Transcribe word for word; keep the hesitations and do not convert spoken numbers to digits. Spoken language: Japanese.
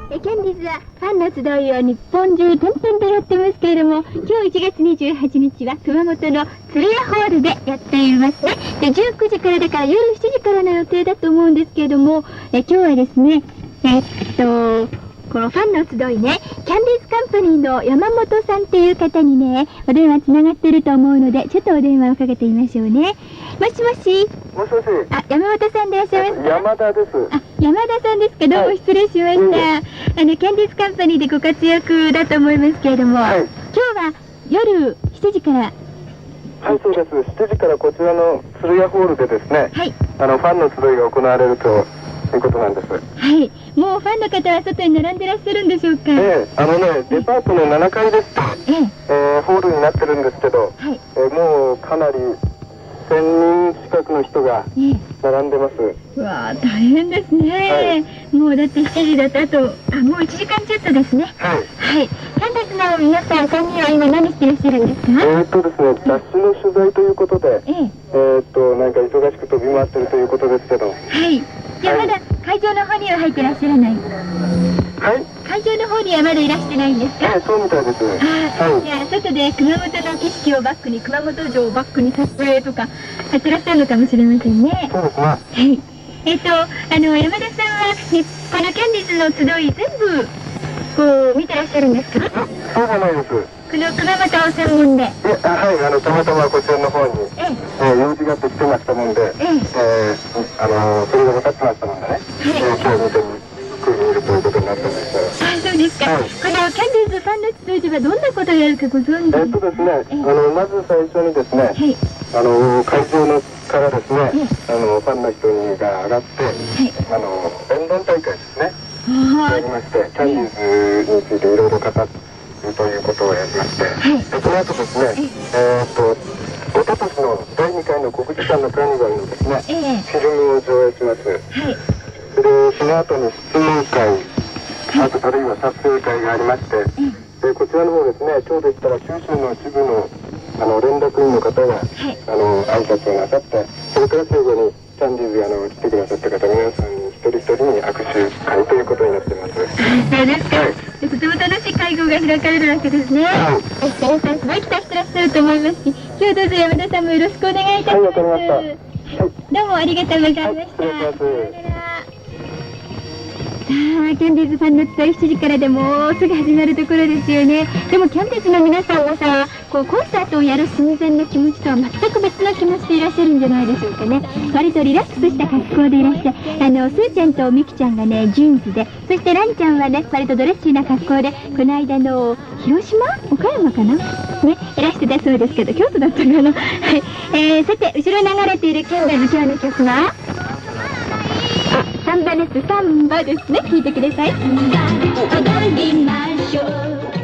えキャンディーズはファンの集いを日本中転々とやってますけれども、今日いちがつにじゅうはちにちは熊本の鶴屋ホールでやっていますね。でじゅうくじからだから夜しちじからの予定だと思うんですけれども、え今日はですね、えっとこのファンの集いね、キャンディーズカンパニーの山本さんっていう方にね、お電話つながってると思うので、ちょっとお電話をかけてみましょうね。もしもし。 もしもし。 あ、山本さんでいらっしゃいますか？ 山田です。 あ、山田さんですか。どうも失礼しました。はい、あのキャンディーズカンパニーでご活躍だと思いますけれども、はい、今日は夜しちじから。 はい、そうです。しちじからこちらの鶴屋ホールでですね、はい、あのファンの集いが行われるということなんです。 はい、もうファンの方は外に並んでらっしゃるんでしょうか？ ええ、あのね、デパートのななかいですと、えええー、ホールになってるんですけど、はい、えー、もうかなりせんにん近くの人が並んでます。 うわー、大変ですね、はい、もうだってしちじだとあとあもういちじかんちょっとですね。はい、はい、キャンディーズの皆さんさんにんは今何してらっしゃるんですか？ えーっとですね、雑誌の取材ということで、えええー、っとなんか忙しく飛び回ってるということですけど、はい、 じゃあまだ会場の方には入ってらっしゃらない？ はい、 会場の方にはまだいらしてないんですか？ はい、そうみたいです。 あ、はい、じゃあ外で熊本の景色をバックに、熊本城をバックに撮影とかやってらっしゃるのかもしれませんね。 そうですね。はい。 えっとあの山田さんはこのキャンディーズの集い全部こう見てらっしゃるんですか？ そうじゃないです。この熊本を専門で。 え、あ、はい、あのたまたまこちらの方に、ええー、用事があって来てましたもんで、えええー、あのそれが分かってましたもんでね、はい、えー、今日見てみるということになったんです。 あ、そうですか。はい、このキャンディーズファンの集いではどんなことをやるかご存知？ えっとですね、えー、あのまず最初にですね、はい、あの会場のからですね、えー、あのファンの人が上がって、はい、あの弁論大会ですね、やりまして、キャンディーズについていろいろ語ってということをやりまして、はい、でその後ですね、えー、っとおととしのだいにかいの国技館のカーニバルのですね、えー、フィルムを上映します。はい、でその後に質問会、あとあるいは撮影会がありまして、はい、でこちらの方ですね、今日でしたら九州の一部のあの連絡員の方が、はい、あの挨拶をなさって、それから最後にキャンディーズあの来てくださった方皆さん一人一人に握手会ということになっています。 そうですか。はい、とても楽しい会合が開かれるわけですね。はい、皆さんすごい期待してらっしゃると思いますし、今日どうぞ山田さんもよろしくお願いいたします。はい、わかりました。はい、どうもありがとうございました。はい、失礼します。さあ、キャンディーズファンの集いしちじからでもうすぐ始まるところですよね。でもキャンディーズの皆さんはさ、こうコンサートをやる寸前の気持ちとは全く別の気持ちでいらっしゃるんじゃないでしょうかね。割とリラックスした格好でいらっしゃる。あのスーちゃんとミキちゃんがねジーンズで、そしてランちゃんはね割とドレッシーな格好で、この間の広島岡山かなねいらしてたそうですけど、京都だったかな。はい、えー、さて後ろ流れているキャンディーズ今日の曲はサンバです。サンバですね。聞いてください。踊りましょう。